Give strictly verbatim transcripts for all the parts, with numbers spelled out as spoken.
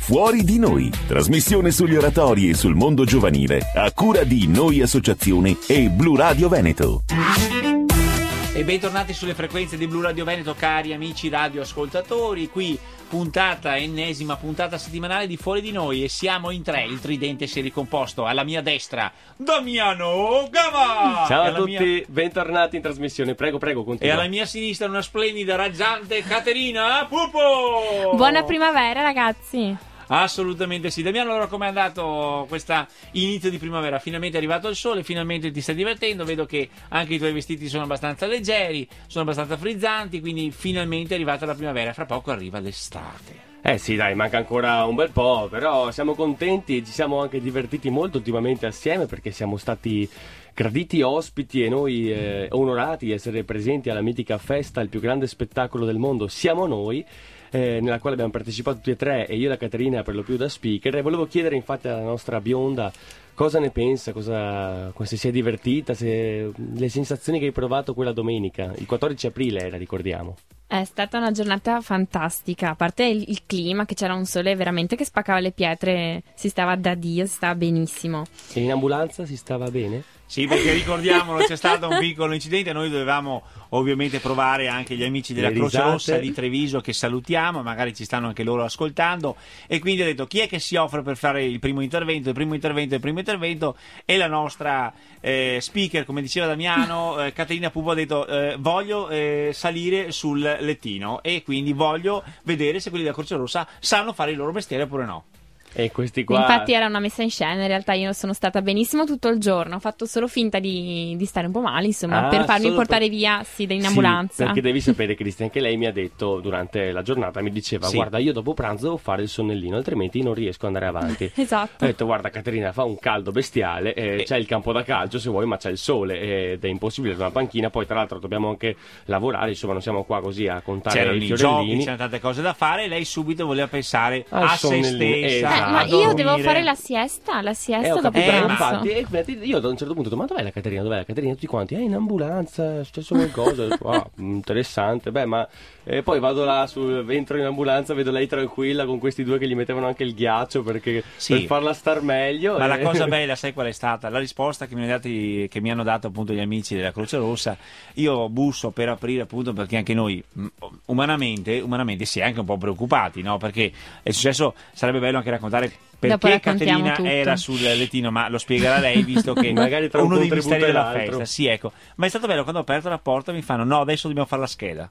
Fuori di Noi, trasmissione sugli oratori e sul mondo giovanile, a cura di Noi Associazione e Blu Radio Veneto. E bentornati sulle frequenze di Blu Radio Veneto, cari amici radioascoltatori. Qui puntata, ennesima puntata settimanale di Fuori di Noi, e siamo in tre. Il tridente si è ricomposto. Alla mia destra Damiano Gava. Ciao a tutti, mia... bentornati in trasmissione. Prego, prego, continua. E alla mia sinistra una splendida, raggiante Caterina Pupo. Buona primavera, ragazzi. Assolutamente sì. Damiano, allora com'è andato questo inizio di primavera? Finalmente è arrivato il sole, finalmente ti stai divertendo, vedo che anche i tuoi vestiti sono abbastanza leggeri, sono abbastanza frizzanti, quindi finalmente è arrivata la primavera, fra poco arriva l'estate. Eh sì, dai, manca ancora un bel po', però siamo contenti e ci siamo anche divertiti molto ultimamente assieme, perché siamo stati graditi ospiti e noi eh, onorati di essere presenti alla mitica festa, il più grande spettacolo del mondo, Siamo Noi, Eh, nella quale abbiamo partecipato tutti e tre, e io e la Caterina per lo più da speaker. E volevo chiedere infatti alla nostra bionda cosa ne pensa, cosa, se si è divertita, se, le sensazioni che hai provato quella domenica, il quattordici aprile era, ricordiamo. È stata una giornata fantastica, a parte il, il clima, che c'era un sole veramente che spaccava le pietre, si stava da Dio, si stava benissimo. E in ambulanza si stava bene? Sì, perché ricordiamolo, c'è stato un piccolo incidente, noi dovevamo ovviamente provare anche gli amici della Croce Rossa di Treviso, che salutiamo, magari ci stanno anche loro ascoltando, e quindi ho detto chi è che si offre per fare il primo intervento, il primo intervento, il primo intervento, e la nostra eh, speaker, come diceva Damiano, eh, Caterina Pupo ha detto eh, voglio eh, salire sul lettino e quindi voglio vedere se quelli della Croce Rossa sanno fare il loro mestiere oppure no. E questi qua... Infatti era una messa in scena, in realtà io sono stata benissimo tutto il giorno, ho fatto solo finta di, di stare un po' male, insomma, ah, per farmi portare per... via sì, in ambulanza. Sì, perché devi sapere, Cristian, che lei mi ha detto durante la giornata, mi diceva sì, guarda, io dopo pranzo devo fare il sonnellino, altrimenti non riesco ad andare avanti. Esatto. Ho detto guarda Caterina, fa un caldo bestiale, eh, e... c'è il campo da calcio se vuoi, ma c'è il sole ed è impossibile una panchina, poi tra l'altro dobbiamo anche lavorare, insomma non siamo qua così a contare c'erano i i fiorellini. Giochi, c'erano tante cose da fare, e lei subito voleva pensare Al a se stessa. Esatto. Eh, ma io devo fare la siesta, la siesta eh, dopo capito, pranzo. infatti, eh, io ad un certo punto ho detto, ma dov'è la Caterina? Dov'è la Caterina? Tutti quanti, eh, in ambulanza, è successo qualcosa. Ah, interessante, beh, ma eh, poi vado là, su, entro in ambulanza, vedo lei tranquilla con questi due che gli mettevano anche il ghiaccio perché, sì, per farla star meglio. Ma e... la cosa bella, sai qual è stata? La risposta che mi, hanno dati, che mi hanno dato appunto gli amici della Croce Rossa. Io busso per aprire, appunto, perché anche noi umanamente, umanamente si è anche un po' preoccupati, no? Perché è successo, sarebbe bello anche raccontare perché Caterina tutto. era sul lettino, ma lo spiegherà lei, visto che magari tra uno un dei misteri della l'altro. festa. Sì, ecco. Ma è stato bello quando ho aperto la porta, mi fanno no, adesso dobbiamo fare la scheda.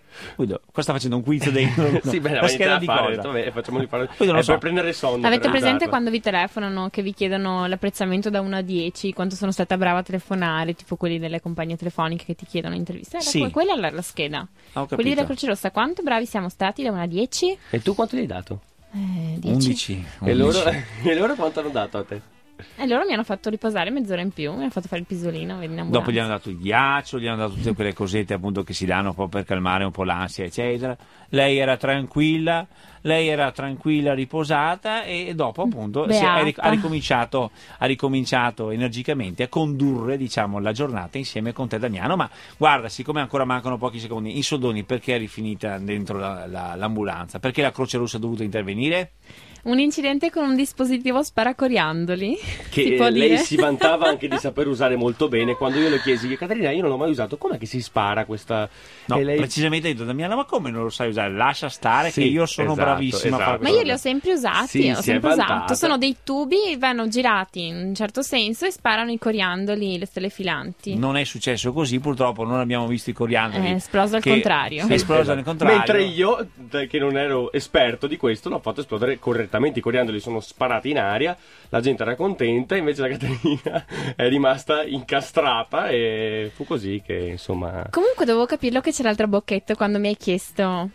Qua sta facendo un quiz dentro. Sì, beh, la scheda di fare, cosa? Vabbè, facciamoli fare. Poi non lo è so. per prendere sonno. Avete per presente aiutarla. quando vi telefonano, che vi chiedono l'apprezzamento da uno a dieci, quanto sono stata brava a telefonare, tipo quelli delle compagnie telefoniche che ti chiedono interviste? Sì. Que- quella è la, la scheda. Ho capito. Quelli della Croce Rossa, quanto bravi siamo stati da uno a dieci? E tu quanto gli hai dato? Eh, dieci. undici. E loro, e loro quanto hanno dato a te? E loro mi hanno fatto riposare mezz'ora in più, mi hanno fatto fare il pisolino. In ambulanza. Dopo gli hanno dato il ghiaccio, gli hanno dato tutte quelle cosette appunto che si danno un po' per calmare un po' l'ansia, eccetera. Lei era tranquilla, lei era tranquilla, riposata, e dopo appunto si è, ha, ric- ha ricominciato ha ricominciato energicamente a condurre, diciamo, la giornata insieme con te, Damiano. Ma guarda, siccome ancora mancano pochi secondi, in soldoni, perché è rifinita dentro la, la, l'ambulanza? Perché la Croce Rossa ha dovuto intervenire? Un incidente con un dispositivo sparacoriandoli. Che si può lei dire? si vantava anche di saper usare molto bene. Quando io le chiesi, Caterina, io non l'ho mai usato, com'è che si spara questa? No, e lei... precisamente ha detto Damiano, ma come non lo sai usare? Lascia stare, sì, che io sono esatto, bravissima esatto. a fare Ma questo. io li ho sempre usati, sì, ho si sempre è usato. vantata. Sono dei tubi, vanno girati in un certo senso e sparano i coriandoli, le stelle filanti. Non è successo così, purtroppo non abbiamo visto i coriandoli. È esploso al che- contrario. È esploso Esatto. al contrario. Mentre io, che non ero esperto di questo, l'ho fatto esplodere correttamente. I coriandoli sono sparati in aria, la gente era contenta, invece la Caterina è rimasta incastrata, e fu così che, insomma... Comunque dovevo capirlo che c'era il trabocchetto quando mi hai chiesto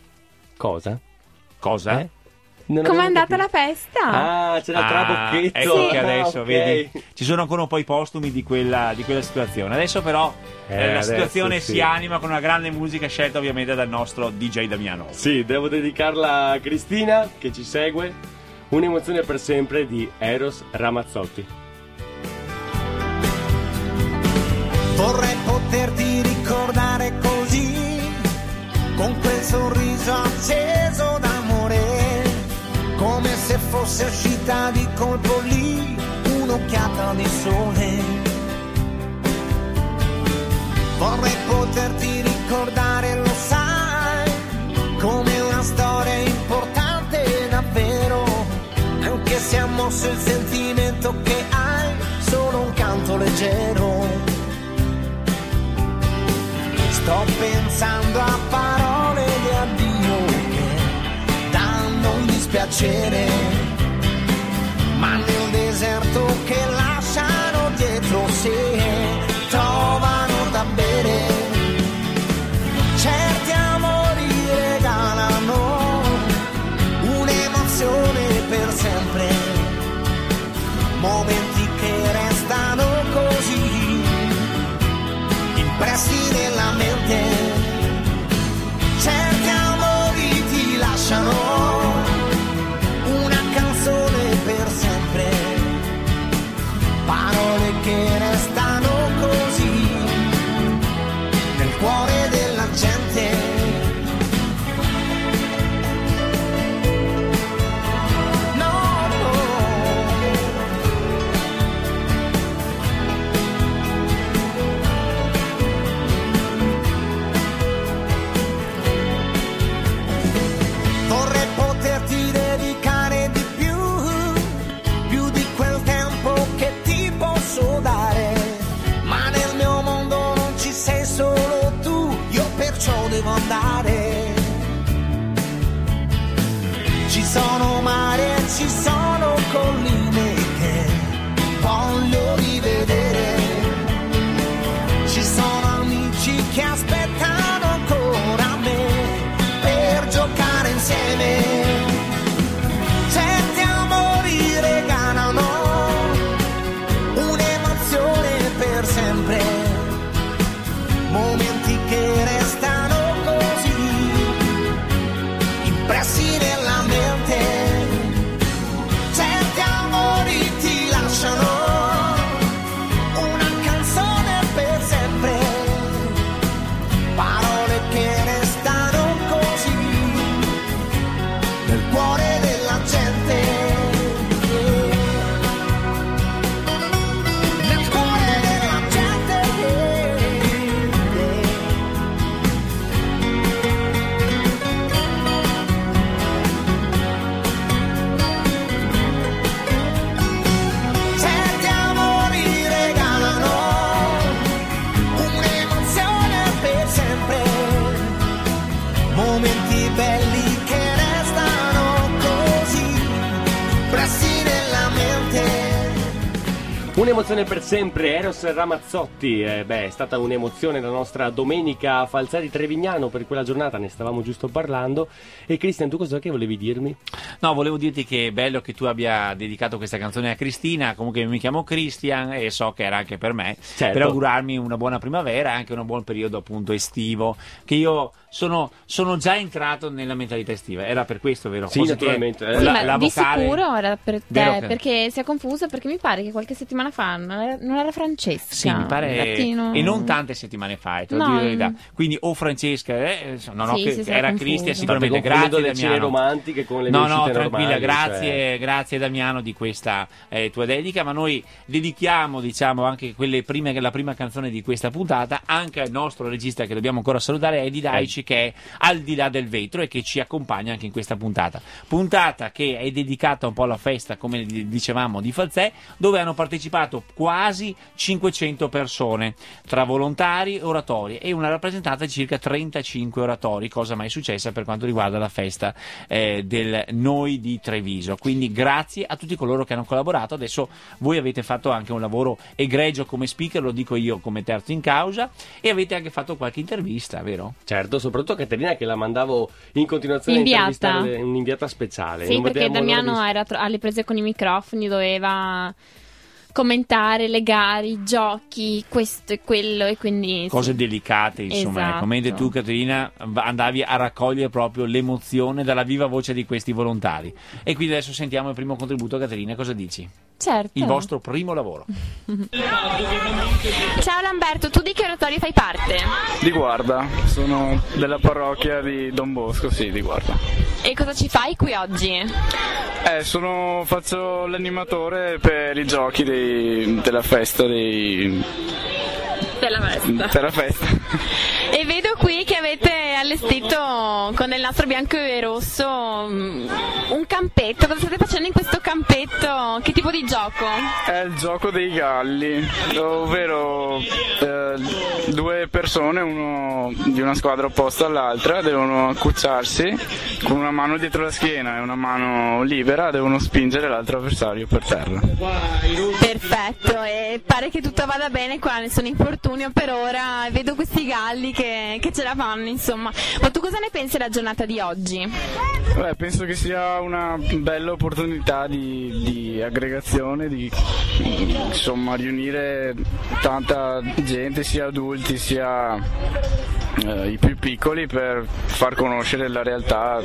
Cosa? Cosa? Eh? Non com'è avevo andata capito. la festa. Ah, c'era il trabocchetto. Ecco Sì. che adesso Ah, ok. vedi, ci sono ancora un po' i postumi di quella, di quella situazione. Adesso però Eh, eh, la adesso situazione sì. si anima con una grande musica scelta ovviamente dal nostro D J Damiano. Sì, devo dedicarla a Cristina che ci segue. Un'emozione per sempre di Eros Ramazzotti. Vorrei poterti ricordare così, con quel sorriso acceso d'amore, come fosse uscita di colpo lì un'occhiata di sole. Vorrei poterti ricordare, lo sai, come una storia importante davvero, anche se ha mosso il sentimento che hai, solo un canto leggero. Sto pensando a parole di addio che danno un dispiacere, ma nel deserto che lasciano dietro sé trovano da bere. Certi amori regalano un'emozione per sempre, momenti che restano così impressi nella mente. Certi amori ti lasciano una canzone per sempre, parole che restano così nel cuore della gente. Devo andare. Ci sono mari e ci sono colline che voglio rivedere. Ci sono amici che aspettano ancora me per giocare insieme. Certi amori regalano un'emozione per sempre, momenti che restano impressi nella mente. Certi amori ti lasciano una canzone per sempre, parole che restano così nel cuore della gente. Nel cuore della gente. Momenti belli che restano così pressi nella mente. Un'emozione per sempre, Eros Ramazzotti. Eh, beh, è stata un'emozione la nostra domenica a Falzari Trevignano, per quella giornata ne stavamo giusto parlando. E Cristian, tu cosa che volevi dirmi? No, volevo dirti che è bello che tu abbia dedicato questa canzone a Cristina. Comunque mi chiamo Cristian e so che era anche per me, certo, per augurarmi una buona primavera e anche un buon periodo appunto estivo, che io sono, sono già entrato nella mentalità estiva. Era per questo, vero? Sì, Cosa naturalmente. che, Eh. Sì, la, ma la di vocale, sicuro era per te, che... perché si è confuso, perché mi pare che qualche settimana fa non era, non era Francesca. Sì, mi pare, Infatti non... e non tante settimane fa, te lo No, dico la verità. mm. Quindi o Francesca, eh, no, no, Sì, che, sì, si era era Cristian confuso. sicuramente. State confondendo Grazie le cene Damiano. romantiche con le No, mie no, uscite tranquilla, normali, grazie, cioè... grazie Damiano di questa eh, tua dedica, ma noi dedichiamo, diciamo, anche quelle prime, la prima canzone di questa puntata anche al nostro regista che dobbiamo ancora salutare, Eddie Daici, eh. che è Al di là del vetro e che ci accompagna anche in questa puntata. Puntata che è dedicata un po' alla festa, come dicevamo, di Falzè, dove hanno partecipato quasi cinquecento persone, tra volontari, oratori e una rappresentata di circa trentacinque oratori, cosa mai successa per quanto riguarda la festa eh, del Noi di Treviso. Quindi grazie a tutti coloro che hanno collaborato. Adesso voi avete fatto anche un lavoro egregio come speaker, lo dico io come terzo in causa, e avete anche fatto qualche intervista, vero? Certo, soprattutto Caterina, che la mandavo in continuazione Inviata. a intervistare, un'inviata speciale. Sì, Non perché vedevamo l'ora Damiano di- era tro- alle prese con i microfoni, doveva commentare le gare, i giochi, questo e quello, e quindi sì. Cose delicate, insomma. Esatto. Ecco. Mentre tu, Caterina, va- andavi a raccogliere proprio l'emozione dalla viva voce di questi volontari. E quindi adesso sentiamo il primo contributo. Caterina, cosa dici? Certo. Il vostro primo lavoro. Ciao Lamberto, tu di che oratorio fai parte? Di Guarda, sono della parrocchia di Don Bosco, sì, di Guarda. E cosa ci fai qui oggi? Eh, sono, faccio l'animatore per i giochi dei, della festa dei... Della festa. Della festa. E vedo qui che avete allestito con il nastro bianco e rosso un campetto. Cosa state facendo in questo campetto? Che tipo di gioco? È il gioco dei galli, ovvero eh, due persone, uno di una squadra opposta all'altra, devono accucciarsi con una mano dietro la schiena e una mano libera, devono spingere l'altro avversario per terra. Perfetto, e pare che tutto vada bene qua, nessun infortunio per ora, vedo questi galli che, che ce la fanno, insomma. Ma tu cosa ne pensi della giornata di oggi? Beh, penso che sia una bella opportunità di, di aggregazione, di insomma riunire tanta gente, sia adulti sia eh, i più piccoli, per far conoscere la realtà,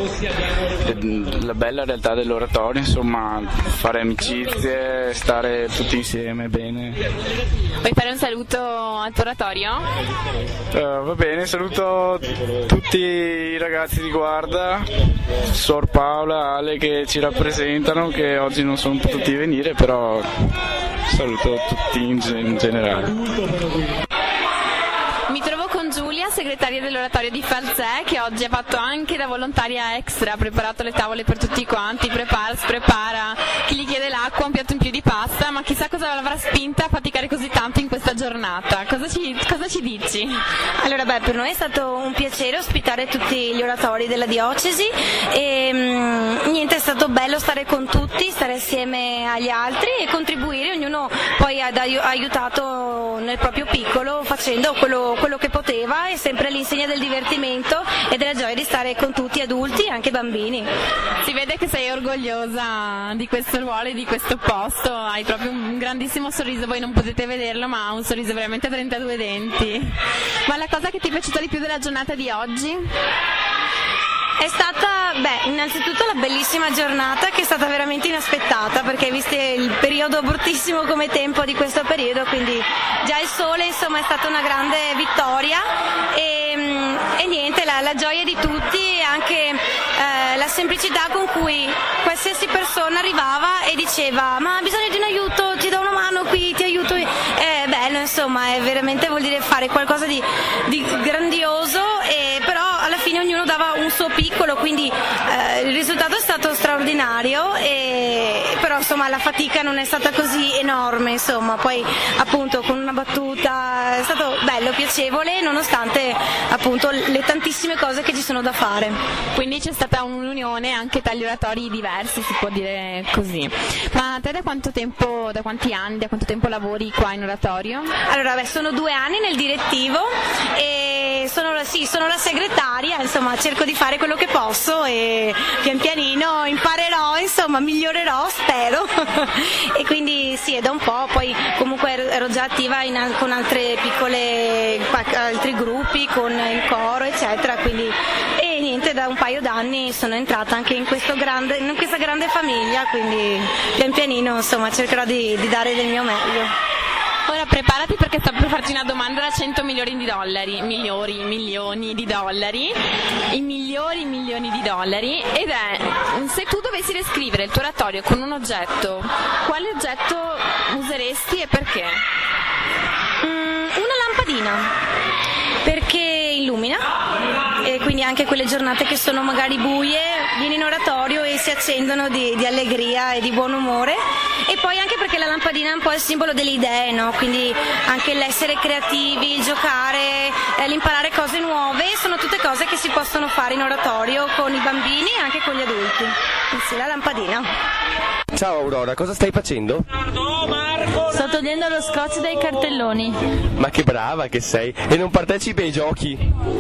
la bella realtà dell'oratorio, insomma fare amicizie, stare tutti insieme bene. Vuoi fare un saluto al tuo oratorio? Uh, va bene, saluto tutti i ragazzi di Guarda, Sor Paola, Ale che ci rappresentano, che oggi non sono potuti venire, però saluto tutti in, in generale. Mi trovo con Giulia, segretaria dell'oratorio di Falzè, che oggi ha fatto anche da volontaria extra, ha preparato le tavole per tutti quanti, prepara, sprepara, chi gli chiede l'acqua, un piatto in più di pasta, ma chissà cosa l'avrà spinta a faticare così tanto in questa giornata. Cosa ci, cosa ci dici? Allora, beh, per noi è stato un piacere ospitare tutti gli oratori della diocesi e mh, niente, è stato bello stare con tutti, stare assieme agli altri e contribuire, ognuno poi ha aiutato nel proprio piccolo facendo quello quello che poteva, e sempre all'insegna del divertimento e della gioia di stare con tutti, adulti e anche bambini. Si vede che sei orgogliosa di questo ruolo e di questo posto, hai proprio un grandissimo sorriso, voi non potete vederlo, ma ha un sorriso veramente a trentadue denti. Ma la cosa che ti è piaciuta di più della giornata di oggi? È stata, beh, innanzitutto la bellissima giornata, che è stata veramente inaspettata, perché visto il periodo bruttissimo come tempo di questo periodo, quindi già il sole, insomma, è stata una grande vittoria e, e niente, la, la gioia di tutti e anche eh, la semplicità con cui qualsiasi persona arrivava e diceva: ma ha bisogno di un aiuto, ti do una mano qui, ti aiuto. È bello, insomma, è veramente, vuol dire fare qualcosa di, di grandioso, e però alla fine ognuno dava un suo piccolo, quindi eh, il risultato è stato straordinario, e, però insomma la fatica non è stata così enorme, insomma, poi appunto con una battuta è stato bello, piacevole, nonostante appunto le tantissime cose che ci sono da fare. Quindi c'è stata un'unione anche tra gli oratori diversi, si può dire così. Ma te da quanto tempo, da quanti anni, da quanto tempo lavori qua in oratorio? Allora, beh, sono due anni nel direttivo e sono, sì, sono la segretaria, insomma cerco di fare quello che posso e pian pianino imparerò, insomma migliorerò, spero. E quindi sì, è da un po', poi comunque ero già attiva in, con altre piccole, altri gruppi, con il coro eccetera, quindi e niente, da un paio d'anni sono entrata anche in, questo grande, in questa grande famiglia, quindi pian pianino insomma cercherò di, di dare del mio meglio. Ora preparati, perché sto per farti una domanda da cento milioni di dollari, milioni, milioni di dollari, i migliori milioni di dollari, ed è: se tu dovessi descrivere il tuo oratorio con un oggetto, quale oggetto useresti e perché? Mm, una lampadina, perché illumina, e quindi anche quelle giornate che sono magari buie, vieni in oratorio e si accendono di, di allegria e di buon umore, e poi anche perché la lampadina è un po' il simbolo delle idee, no? Quindi anche l'essere creativi, il giocare, eh, l'imparare cose nuove, sono tutte cose che si possono fare in oratorio con i bambini e anche con gli adulti. E sì, la lampadina. Ciao Aurora, cosa stai facendo? Sto togliendo lo scotch dai cartelloni. Ma che brava che sei! E non partecipi ai giochi?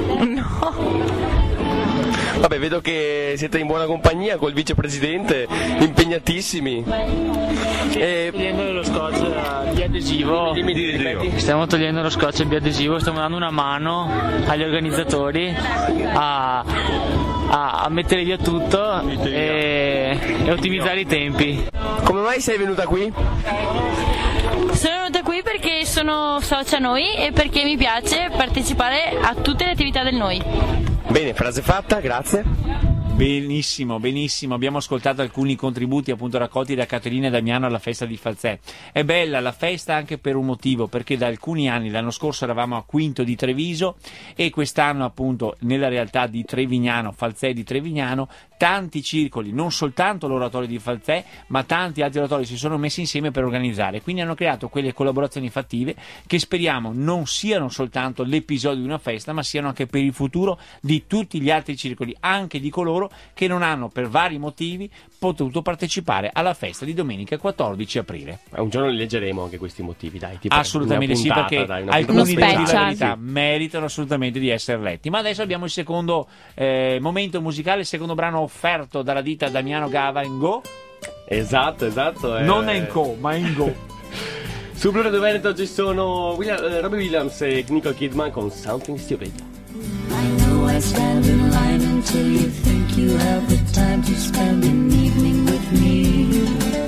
No. Vabbè, vedo che siete in buona compagnia col vicepresidente, impegnatissimi. E... togliendo lo scotch biadesivo. Dimmi, dimmi, dimmi. Stiamo togliendo lo scotch biadesivo, stiamo dando una mano agli organizzatori a, a, a mettere via tutto e, e ottimizzare i tempi. Come mai sei venuta qui? Sono venuta qui perché sono socia Noi e perché mi piace partecipare a tutte le attività del Noi. Bene, frase fatta, grazie. Benissimo, benissimo, abbiamo ascoltato alcuni contributi appunto raccolti da Caterina e Damiano alla festa di Falzè. È bella la festa anche per un motivo, perché da alcuni anni, l'anno scorso eravamo a Quinto di Treviso e quest'anno appunto nella realtà di Trevignano, Falzè di Trevignano, tanti circoli, non soltanto l'oratorio di Falzè, ma tanti altri oratori si sono messi insieme per organizzare, quindi hanno creato quelle collaborazioni fattive che speriamo non siano soltanto l'episodio di una festa, ma siano anche per il futuro di tutti gli altri circoli, anche di coloro che non hanno per vari motivi potuto partecipare alla festa di domenica quattordici aprile. Un giorno li leggeremo anche questi motivi, dai. Assolutamente sì, perché dai, alcuni della verità meritano assolutamente di essere letti. Ma adesso abbiamo il secondo eh, momento musicale, il secondo brano offerto dalla ditta Damiano Gava in Go. Esatto, esatto. Eh... Non è in Co, ma in Go. Su Blu Radio Veneto ci sono William, eh, Robbie Williams e Nicole Kidman con Something Stupid. I know I stand in line until you think you have the time to spend an evening with me.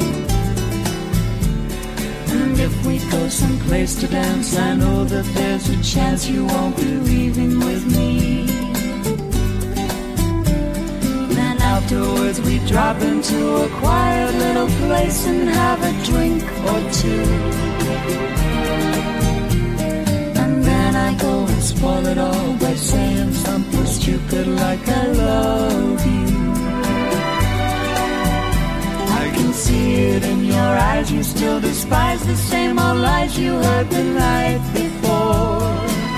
And if we go someplace to dance, I know that there's a chance you won't be leaving with me. Then afterwards we drop into a quiet little place and have a drink or two. I go and spoil it all by saying something stupid like I love you. I can see it in your eyes, you still despise the same old lies you heard the night before.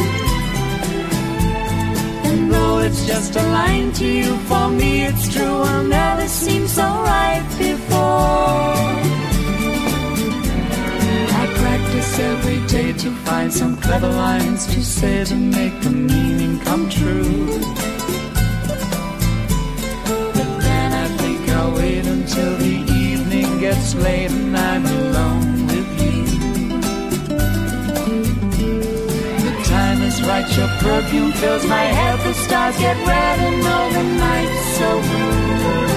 And though it's just a line to you, for me it's true, I'll never seem so right before. Practice every day to find some clever lines to say to make the meaning come true. But then I think I'll wait until the evening gets late and I'm alone with you. The time is right, your perfume fills my head, the stars get red and all the night's so blue.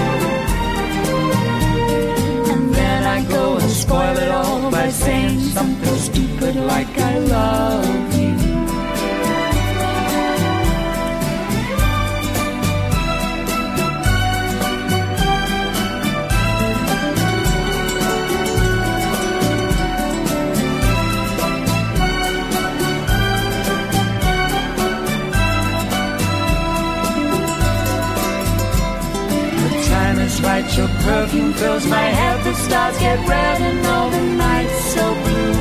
I go and spoil it all by saying something stupid like I love you. Right, your perfume fills my head, the stars get red and all the night's so blue.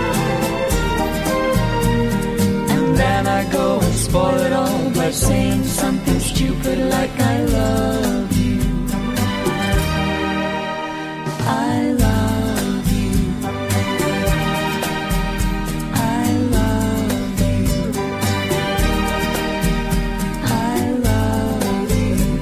And then I go and spoil it all by saying something stupid like I love you. I love you. I love you. I love you.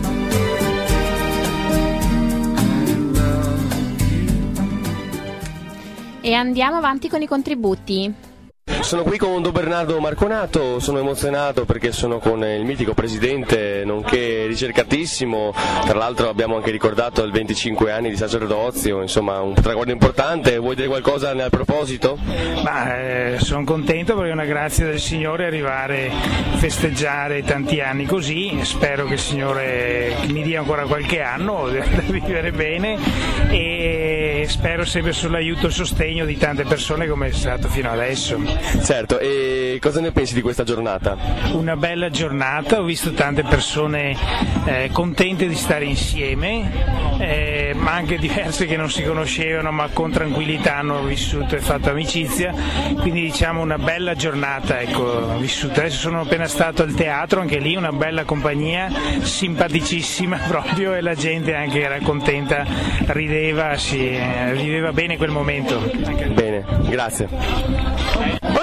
E andiamo avanti con i contributi. Sono qui con Don Bernardo Marconato, sono emozionato perché sono con il mitico presidente, nonché ricercatissimo, tra l'altro abbiamo anche ricordato il venticinque anni di sacerdozio, insomma un traguardo importante. Vuoi dire qualcosa nel proposito? Ma, eh, sono contento perché è una grazia del Signore arrivare a festeggiare tanti anni così, spero che il Signore mi dia ancora qualche anno da vivere bene e spero sempre sull'aiuto e sostegno di tante persone come è stato fino adesso. Certo, e cosa ne pensi di questa giornata? Una bella giornata, ho visto tante persone eh, contente di stare insieme, eh, ma anche diverse che non si conoscevano ma con tranquillità hanno vissuto e fatto amicizia, quindi diciamo una bella giornata, ecco, vissuta. Adesso sono appena stato al teatro, anche lì una bella compagnia, simpaticissima proprio, e la gente anche era contenta, rideva, si eh, viveva bene quel momento. Bene, grazie. Ora mi trovo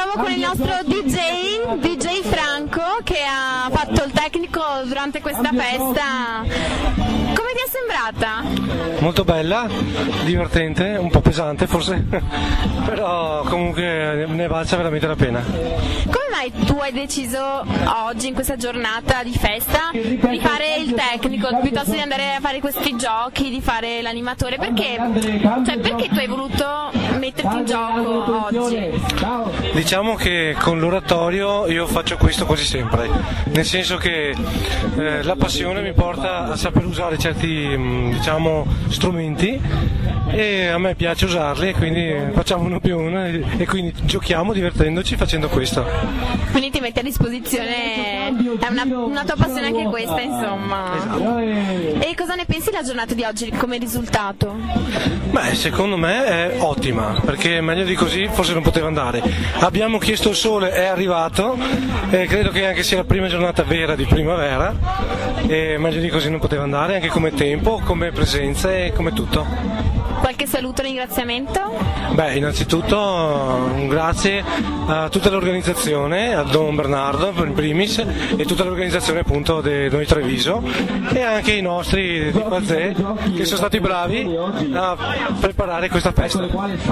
trovo con il nostro D J, D J Franco, che ha fatto il tecnico durante questa festa. Come ti è sembrata? Molto bella, divertente, un po' pesante forse, però comunque ne valsa veramente la pena. Come mai tu hai deciso oggi, in questa giornata di festa, di fare il tecnico piuttosto di andare a fare questi giochi, di fare l'animatore? Perché? Cioè, perché tu hai voluto metterti in gioco oggi? Diciamo che con l'oratorio io faccio questo quasi sempre, nel senso che eh, la passione mi porta a saper usare certi mh, diciamo strumenti e a me piace usarli, e quindi facciamo uno più uno e, e quindi giochiamo divertendoci facendo questo. Quindi ti metti a disposizione, è una, una tua passione anche questa, insomma. Esatto. E cosa ne pensi della giornata di oggi come risultato? Beh, secondo me è ottima, perché meglio di così forse non poteva andare. Abbiamo chiesto il sole, è arrivato, e credo che anche sia la prima giornata vera di primavera, e meglio di così non poteva andare, anche come tempo, come presenza e come tutto. Qualche saluto, ringraziamento? Beh, innanzitutto un grazie a tutta l'organizzazione, a Don Bernardo per primis, e tutta l'organizzazione appunto di Noi Treviso, e anche i nostri di Falzè che sono stati bravi a preparare questa festa.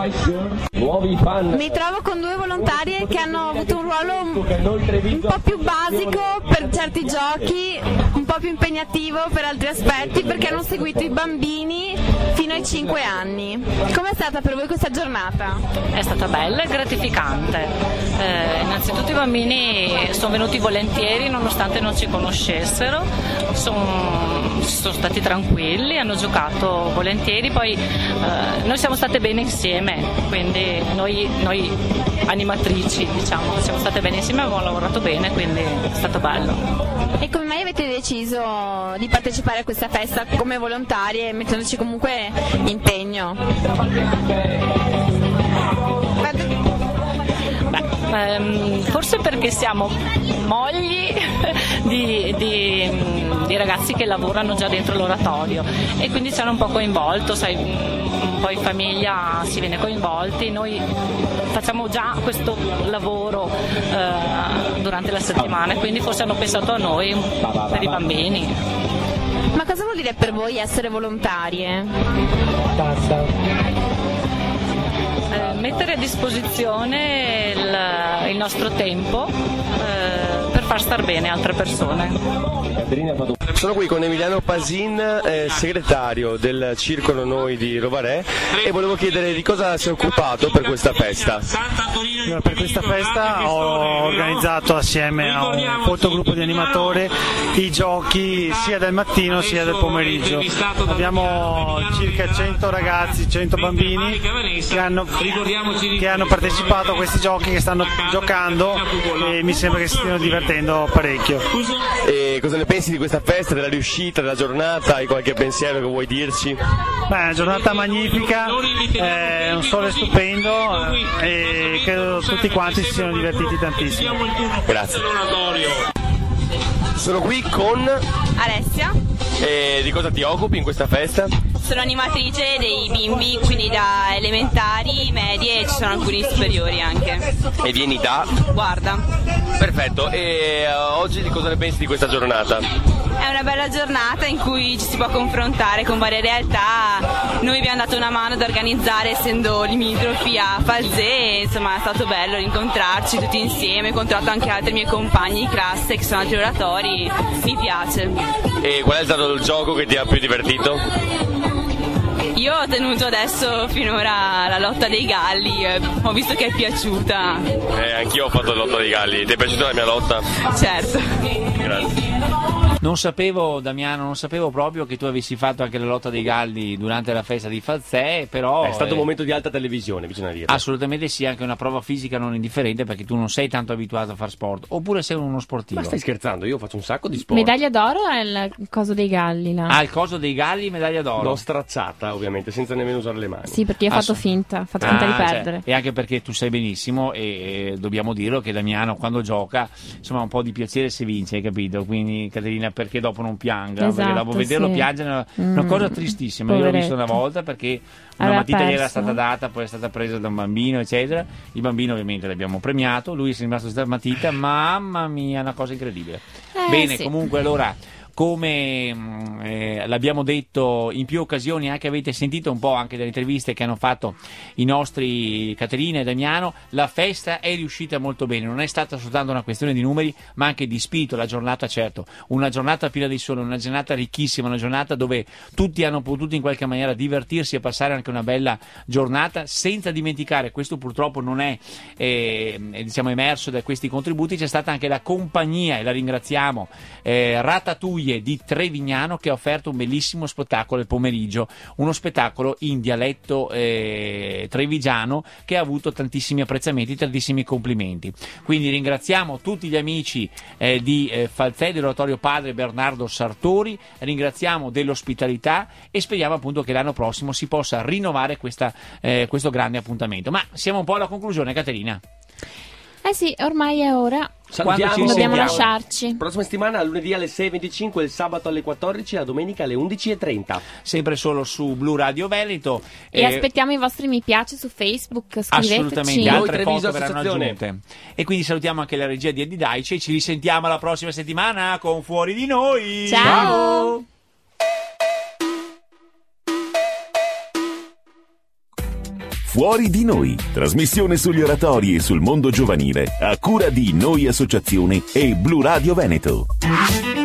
Mi trovo con due volontarie che hanno avuto un ruolo un po' più basico per certi giochi, un po' più impegnativo per altri aspetti, perché hanno seguito i bambini fino ai cinque anni. Com'è stata per voi questa giornata? È stata bella e gratificante. Eh, innanzitutto i bambini sono venuti volentieri nonostante non ci conoscessero, sono, sono stati tranquilli, hanno giocato volentieri, poi eh, noi siamo state bene insieme, quindi noi, noi animatrici diciamo, siamo state bene insieme, abbiamo lavorato bene, quindi è stato bello. E come mai avete deciso di partecipare a questa festa come volontarie, mettendoci comunque impegno? Beh, ehm, forse perché siamo mogli di, di, di ragazzi che lavorano già dentro l'oratorio, e quindi ci hanno un po' coinvolto, sai, un po' in famiglia si viene coinvolti, noi facciamo già questo lavoro eh, durante la settimana, e quindi forse hanno pensato a noi per i bambini. Ma cosa vuol dire per voi essere volontarie? Eh, mettere a disposizione il, il nostro tempo eh, per far star bene altre persone. Sono qui con Emiliano Pasin, eh, segretario del Circolo Noi di Rovarè, e volevo chiedere di cosa si è occupato per questa festa. Per questa festa ho organizzato assieme a un folto gruppo di animatori i giochi sia del mattino sia del pomeriggio. Abbiamo circa cento ragazzi, cento bambini che hanno, che hanno partecipato a questi giochi, che stanno giocando, e mi sembra che si stiano divertendo parecchio. E cosa ne pensi di questa festa, della riuscita, della giornata? Hai qualche pensiero che vuoi dirci? Beh, è una giornata magnifica, è un sole stupendo, e credo tutti quanti si siano divertiti tantissimo. Grazie. Sono qui con Alessia. E di cosa ti occupi in questa festa? Sono animatrice dei bimbi, quindi da elementari, medie, e ci sono alcuni superiori anche. E vieni da? Guarda. Perfetto, e uh, oggi di cosa ne pensi di questa giornata? È una bella giornata in cui ci si può confrontare con varie realtà. Noi abbiamo dato una mano ad organizzare, essendo limitrofi a Falzè, e insomma è stato bello rincontrarci tutti insieme. Ho incontrato anche altri miei compagni di classe che sono altri oratori, mi piace. E qual è stato il gioco che ti ha più divertito? Io ho tenuto adesso finora la lotta dei galli, eh, ho visto che è piaciuta. Eh, anch'io ho fatto la lotta dei galli, ti è piaciuta la mia lotta? Certo. Grazie. Non sapevo, Damiano, non sapevo proprio che tu avessi fatto anche la lotta dei galli durante la festa di Falzè, però... È stato un momento di alta televisione, bisogna dire. Assolutamente sì, anche una prova fisica non indifferente, perché tu non sei tanto abituato a fare sport, oppure sei uno sportivo. Ma stai scherzando? Io faccio un sacco di sport. Medaglia d'oro è il coso dei galli là. Ah, il coso dei galli, medaglia d'oro. L'ho stracciata, ovviamente, senza nemmeno usare le mani. Sì, perché io ho fatto Ass- finta, ho fatto finta ah, di perdere. Cioè, e anche perché tu sai benissimo, e, e dobbiamo dirlo, che Damiano quando gioca, insomma, un po' di piacere se vince, hai capito? Quindi Caterina bisogna perché dopo non pianga, Esatto, perché dopo vederlo sì. piangere è una, Mm, una cosa tristissima. Io l'ho poveretto. visto una volta perché una Aveva matita gli era perso. stata data, poi è stata presa da un bambino, eccetera. Il bambino ovviamente l'abbiamo premiato, lui è rimasto senza matita, mamma mia, una cosa incredibile. Eh, Bene, sì. comunque allora, come mh, eh, l'abbiamo detto in più occasioni, anche avete sentito un po' anche dalle interviste che hanno fatto i nostri Caterina e Damiano, la festa è riuscita molto bene, non è stata soltanto una questione di numeri ma anche di spirito. La giornata, certo, una giornata piena di sole, una giornata ricchissima, una giornata dove tutti hanno potuto in qualche maniera divertirsi e passare anche una bella giornata, senza dimenticare, questo purtroppo non è eh, diciamo emerso da questi contributi, c'è stata anche la compagnia, e la ringraziamo, eh, Ratatouille di Trevignano, che ha offerto un bellissimo spettacolo il pomeriggio, uno spettacolo in dialetto eh, trevigiano che ha avuto tantissimi apprezzamenti, tantissimi complimenti. Quindi ringraziamo tutti gli amici eh, di eh, Falzè, dell'oratorio Padre Bernardo Sartori, ringraziamo dell'ospitalità e speriamo appunto che l'anno prossimo si possa rinnovare questa, eh, questo grande appuntamento. Ma siamo un po' alla conclusione, Caterina. Eh sì, ormai è ora. Salutiamo. ci Dobbiamo risentiamo? lasciarci. Prossima settimana, lunedì alle sei e venticinque, il sabato alle quattordici, la domenica alle undici e trenta. Sempre solo su Blu Radio Veneto. E Eh, aspettiamo i vostri mi piace su Facebook, scriveteci. Assolutamente, altre Noi Treviso foto verranno Associazione. aggiunte. E quindi salutiamo anche la regia di Eddie Daici e ci risentiamo la prossima settimana con Fuori di Noi. Ciao. Fuori di Noi, trasmissione sugli oratori e sul mondo giovanile, a cura di Noi Associazione e Blu Radio Veneto.